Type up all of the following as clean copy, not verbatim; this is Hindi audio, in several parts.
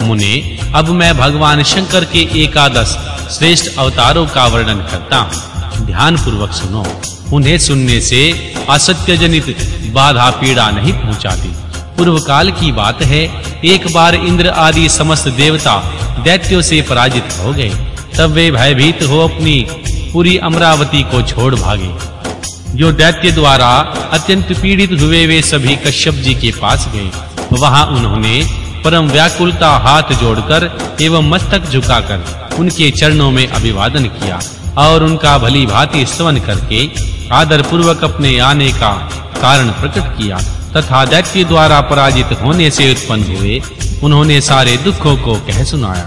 मुने, अब मैं भगवान शंकर के एकादश श्रेष्ठ अवतारों का वर्णन करता हूँ। ध्यान पूर्वक सुनो। उन्हें सुनने से असत्य जनित बाधा पीड़ा नहीं पहुंचाती। पूर्व काल की बात है, एक बार इंद्र आदि समस्त देवता दैत्यों से पराजित हो गए। तब वे भयभीत हो अपनी पूरी अमरावती को छोड़ भागे। जो दैत्य द्वारा अत्यंत पीड़ित हुए वे सभी कश्यप जी के पास गए। वहां उन्होंने परम व्याकुलता हाथ जोड़कर एवं मस्तक झुकाकर उनके चरणों में अभिवादन किया और उनका भली भांति स्तवन करके आदर पूर्वक अपने आने का कारण प्रकट किया तथा दैत्य द्वारा पराजित होने से उत्पन्न हुए उन्होंने सारे दुखों को कह सुनाया।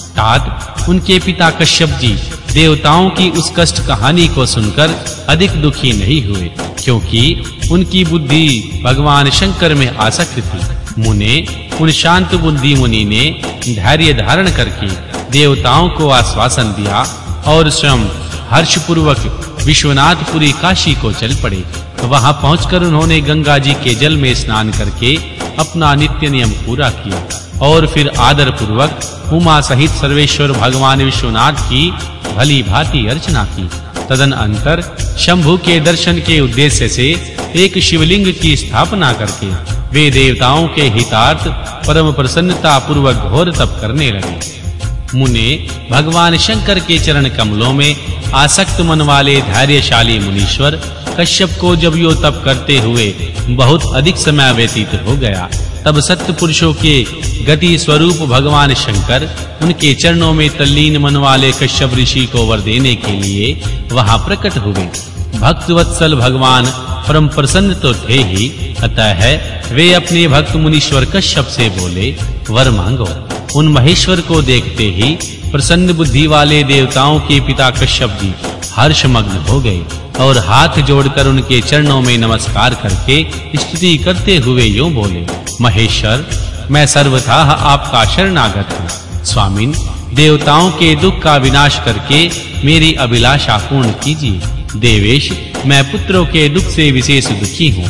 तात उनके पिता कश्यप जी देवताओं की उस कष्ट कहानी को सुनकर अधिक दुखी नहीं हुए, क्योंकि उनकी बुद्धि भगवान शंकर में आसक्त थी। मुने, उन शांत बुद्धि मुनि ने धैर्य धारण करके देवताओं को आश्वासन दिया और स्वयं हर्ष पूर्वक विश्वनाथपुरी काशी को चल पड़े। वहां पहुंचकर उन्होंने गंगा जी के जल में स्नान करके अपना नित्य नियम पूरा किया और फिर आदर पूर्वक उमा सहित सर्वेश्वर भगवान विश्वनाथ की भली भांति अर्चना की। तदनंतर शंभु के दर्शन के उद्देश्य से एक शिवलिंग की स्थापना करके वे देवताओं के हितार्थ परम प्रसन्नता पूर्वक घोर तप करने लगे। मुने, भगवान शंकर के चरण कमलों में आसक्त मन वाले धैर्यशाली मुनीश्वर कश्यप को जब यो तप करते हुए बहुत अधिक समय व्यतीत हो गया, तब सत्य पुरुषों के गति स्वरूप भगवान शंकर उनके चरणों में तल्लीन मन वाले कश्यप ऋषि को वर देने के लिए वहां प्रकट हुए। भक्त वत्सल भगवान परम प्रसन्न तो थे ही, अतः वे अपने भक्त मुनीश्वर कश्यप से बोले, वर मांगो। उन महेश्वर को देखते ही प्रसन्न बुद्धि वाले देवताओं के पिता कश्यप जी हर्षमग्न हो गए और हाथ जोड़कर उनके चरणों में नमस्कार करके स्तुति करते हुए यूं बोले, महेश्वर, मैं सर्वथा आपका शरणागत हूँ। स्वामिन, देवताओं के दुख का विनाश करके मेरी अभिलाषा पूर्ण कीजिए। देवेश, मैं पुत्रों के दुख से विशेष दुखी हूँ,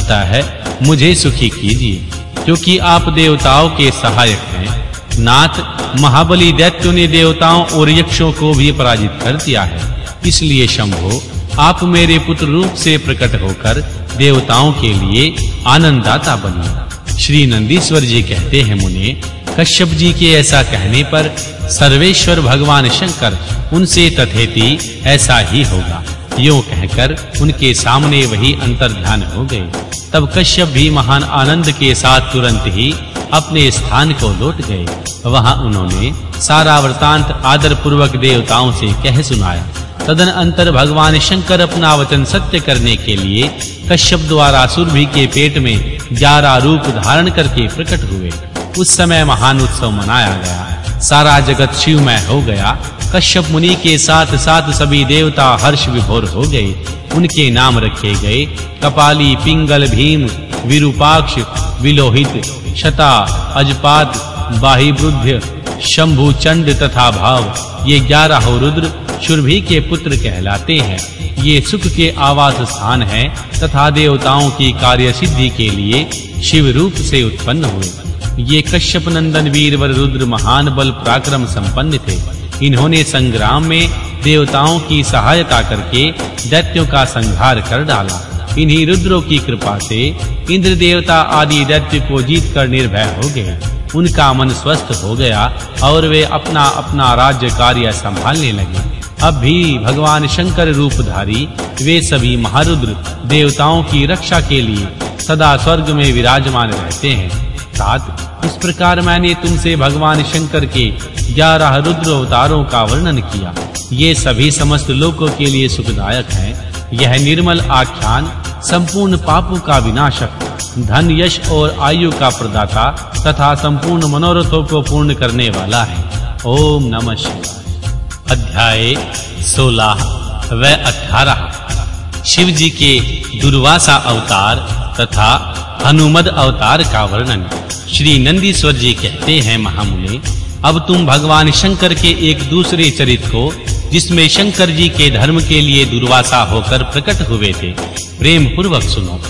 अतः मुझे सुखी कीजिए, क्योंकि आप देवताओं के सहायक हैं। नाथ, महाबली दैत्यों ने देवताओं और यक्षों को भी पराजित कर दिया है, इसलिए शंभो, आप मेरे पुत्र रूप से प्रकट होकर देवताओं के लिए आनंददाता बनिए। श्री नंदीश्वर जी कहते हैं, मुने, कश्यप जी के ऐसा कहने पर सर्वेश्वर भगवान शंकर उनसे तथेति ऐसा ही होगा यूं कहकर उनके सामने वही अंतर्ध्यान हो गए। तब कश्यप भी महान आनंद के साथ तुरंत ही अपने स्थान को लौट गए। वहां उन्होंने सारा वृतांत आदर पूर्वक देवताओं से कह सुनाया। तदनंतर भगवान शंकर अपना वचन सत्य करने के लिए कश्यप द्वारा सुरभि के पेट में 11 रूप धारण करके प्रकट हुए। उस समय महान उत्सव मनाया गया, सारा जगत शिवमय हो गया। कश्यप मुनि के साथ साथ सभी देवता हर्ष विभोर हो गए। उनके नाम रखे गए कपाली, पिंगल, भीम, विरूपाक्ष, विलोहित, शता, अजपात, बाहिवृद्ध, शंभु, चंड तथा भाव। ये 11 रुद्र सुरभि के पुत्र कहलाते हैं। ये सुख के आवास स्थान हैं तथा देवताओं की कार्य सिद्धि के लिए शिव रूप से उत्पन्न हुए। ये कश्यप नंदन वीरवर रुद्र महान बल पराक्रम संपन्न थे। इन्होंने संग्राम में देवताओं की सहायता करके दैत्यों का संहार कर डाला। इन्हीं रुद्रों की कृपा से इंद्र देवता आदि दैत्य को जीतकर निर्भय हो गए। उनका मन स्वस्थ हो गया और वे अपना अपना राज्य कार्य संभालने लगे। अब भी भगवान शंकर रूपधारी वे सभी महारुद्र देवताओं की रक्षा के लिए सदा स्वर्ग में विराजमान रहते हैं। तात, इस प्रकार मैंने तुमसे भगवान शंकर के 11 रुद्र अवतारों का वर्णन किया। ये सभी समस्त लोकों के लिए सुखदायक हैं। यह निर्मल आख्यान संपूर्ण पापों का विनाशक, धन, यश और आयु का प्रदाता तथा संपूर्ण मनोरथों को पूर्ण करने वाला है। ओम नमः शिवाय। अध्याय 16 व 18 शिव जी के दुर्वासा अवतार तथा हनुमद अवतार का वर्णन। श्री नंदीश्वर जी कहते हैं, महामुने, अब तुम भगवान शंकर के एक दूसरे चरित्र को, जिसमें शंकर जी के धर्म के लिए दुर्वासा होकर प्रकट हुए थे, प्रेम पूर्वक सुनो।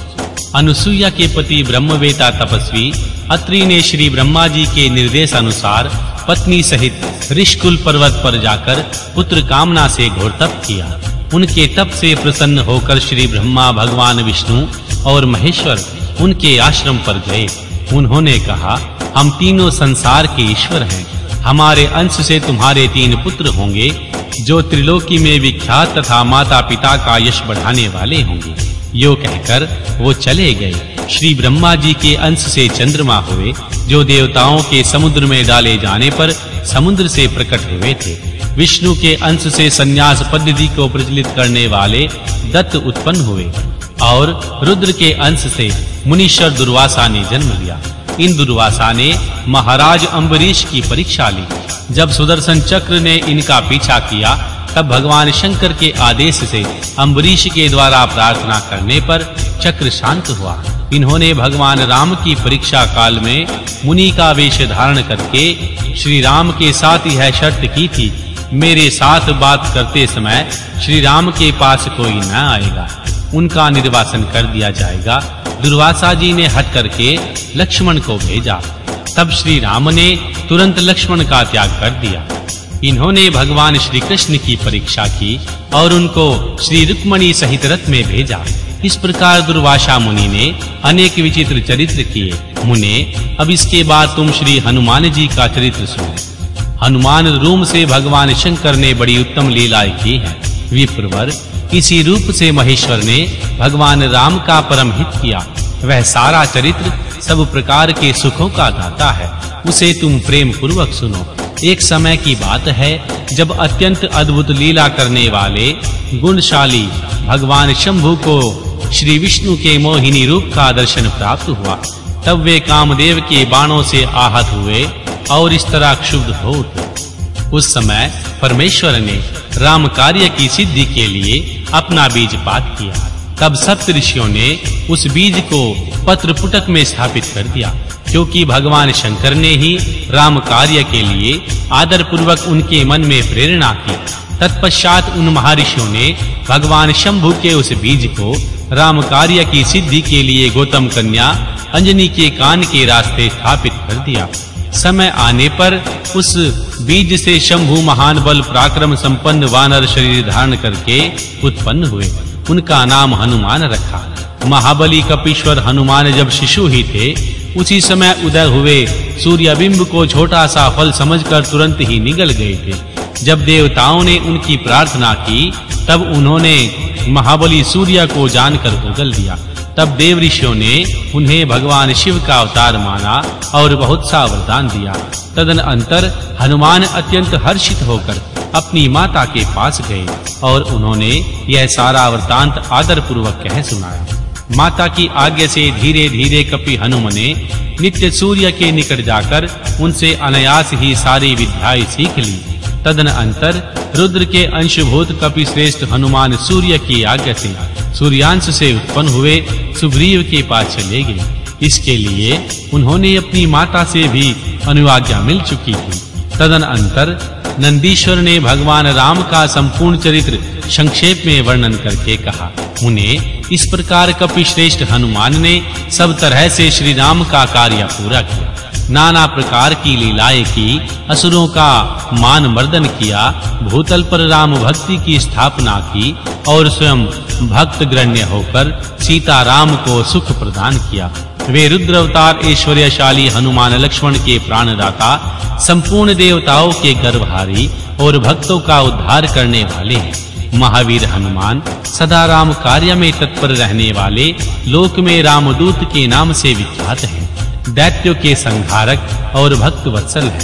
अनुसुईया के पति ब्रह्मवेता तपस्वी अत्रि ने श्री ब्रह्मा जी के निर्देश अनुसार पत्नी सहित ऋषिकुल पर्वत पर जाकर पुत्र कामना से घोर तप किया। उनके तप से प्रसन्न होकर श्री ब्रह्मा, भगवान विष्णु और महेश्वर उनके आश्रम पर गए। उन्होंने कहा, हम तीनों संसार के ईश्वर हैं। हमारे अंश से तुम्हारे 3 पुत्र होंगे जो त्रिलोकी में विख्यात तथा माता-पिता का यश बढ़ाने वाले होंगे। यो कहकर वो चले गए। श्री ब्रह्मा जी के अंश से चंद्रमा हुए जो देवताओं के समुद्र में डाले जाने पर समुद्र से प्रकट हुए थे। विष्णु के अंश से संन्यास पद्धति को प्रचलित करने वाले दत्त उत्पन्न हुए और रुद्र के अंश से मुनीश्वर दुर्वासा ने जन्म लिया। इन दुर्वासा ने महाराज अम्बरीश की परीक्षा ली। जब सुदर्शन चक्र ने इनका पीछा किया तब भगवान शंकर के आदेश से अम्बरीश के द्वारा प्रार्थना करने पर चक्र शांत हुआ। इन्होंने भगवान राम की परीक्षा काल में मुनि का वेश धारण करके श्री राम के साथ यह शर्त की थी, मेरे साथ बात करते समय श्री राम के पास कोई न आएगा, उनका निर्वासन कर दिया जाएगा। दुर्वासा जी ने हट करके लक्ष्मण को भेजा। तब श्री राम ने तुरंत लक्ष्मण का त्याग कर दिया। इन्होंने भगवान श्री कृष्ण की परीक्षा की और उनको श्री रुक्मणी सहित रथ में भेजा। इस प्रकार दुर्वासा मुनि ने अनेक विचित्र चरित्र किए। मुने, अब इसके बाद तुम श्री हनुमान जी का चरित्र सुनो। हनुमान रूप से भगवान शंकर ने बड़ी उत्तम लीलाएं की हैं। विप्रवर, इसी रूप से महेश्वर ने भगवान राम का परम हित किया। वह सारा चरित्र सब प्रकार के सुखों का दाता है, उसे तुम प्रेम पूर्वक सुनो। एक समय की बात है जब अत्यंत अद्भुत लीला करने वाले गुणशाली भगवान शंभु को श्री विष्णु के मोहिनी रूप का दर्शन प्राप्त हुआ। तब वे कामदेव के बाणों से आहत हुए और इस तरह क्षुब्ध हो उठे। उस समय परमेश्वर ने राम कार्य की सिद्धि के लिए अपना बीजपात किया। तब सप्त ऋषियों ने उस बीज को पत्र पुटक में स्थापित कर दिया, क्योंकि भगवान शंकर ने ही राम कार्य के लिए आदर पूर्वक उनके मन में प्रेरणा की। तत्पश्चात उन महर्षियों ने भगवान शंभु के उस बीज को राम कार्य की सिद्धि के लिए गौतम कन्या अंजनी के कान के रास्ते स्थापित कर दिया। समय आने पर उस बीज से शंभु महान बल पराक्रम संपन्न वानर शरीर धारण करके उत्पन्न हुए। उनका नाम हनुमान रखा। महाबली कपीश्वर हनुमान जब शिशु ही थे, उसी समय उदय हुए सूर्यबिंब को छोटा सा फल समझकर तुरंत ही निगल गए थे। जब देवताओं ने उनकी प्रार्थना की तब उन्होंने महाबली सूर्य को जानकर उगल दिया। तब देव ऋषियों ने उन्हें भगवान शिव का अवतार माना और बहुत सा वरदान दिया। तदनंतर हनुमान अत्यंत हर्षित होकर अपनी माता के पास गए और उन्होंने यह सारा वृत्तांत आदर पूर्वक कह सुनाया। माता की आज्ञा से धीरे-धीरे कपि हनुमान ने नित्य सूर्य के निकट जाकर उनसे अनायास ही सारी विद्याएं सीख ली। तदनंतर रुद्र के अंशभूत कपि श्रेष्ठ हनुमान सूर्य की आज्ञा से सूर्यांश से उत्पन्न हुए सुग्रीव के पास चले गए। इसके लिए उन्होंने अपनी माता से भी अनुज्ञा मिल चुकी थी। तदनंतर नंदीश्वर ने भगवान राम का संपूर्ण चरित्र संक्षेप में वर्णन करके कहा, उन्हें इस प्रकार कपि श्रेष्ठ हनुमान ने सब तरह से श्री राम का कार्य पूरा किया। नाना प्रकार की लीलाएं की, असुरों का मान मर्दन किया, भूतल पर राम भक्ति की स्थापना की और स्वयं भक्त गण्य होकर सीता राम को सुख प्रदान किया। वे रुद्र अवतार ऐश्वर्यशाली हनुमान लक्ष्मण के प्राणदाता, संपूर्ण देवताओं के गर्वहारी और भक्तों का उद्धार करने वाले हैं। महावीर हनुमान सदा राम कार्य में तत्पर रहने वाले लोक में रामदूत के नाम से विख्यात हैं। दैत्यों के संहारक और भक्त वत्सल हैं।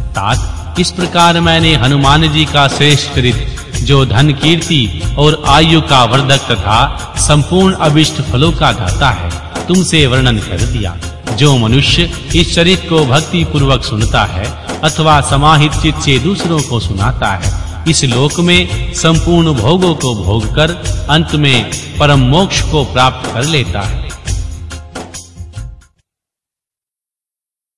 तात, इस प्रकार मैंने हनुमान जी का श्रेष्ठ चरित्र, जो धन कीर्ति और आयु का वर्धक तथा संपूर्ण अभिष्ट फलों का दाता है, तुमसे वर्णन कर दिया। जो मनुष्य इस चरित्र को भक्ति पूर्वक सुनता है अथवा समाहित चित्त से दूसरों को सुनाता है, इस लोक में संपूर्ण भोगों को भोगकर अंत में परम मोक्ष को प्राप्त कर लेता है।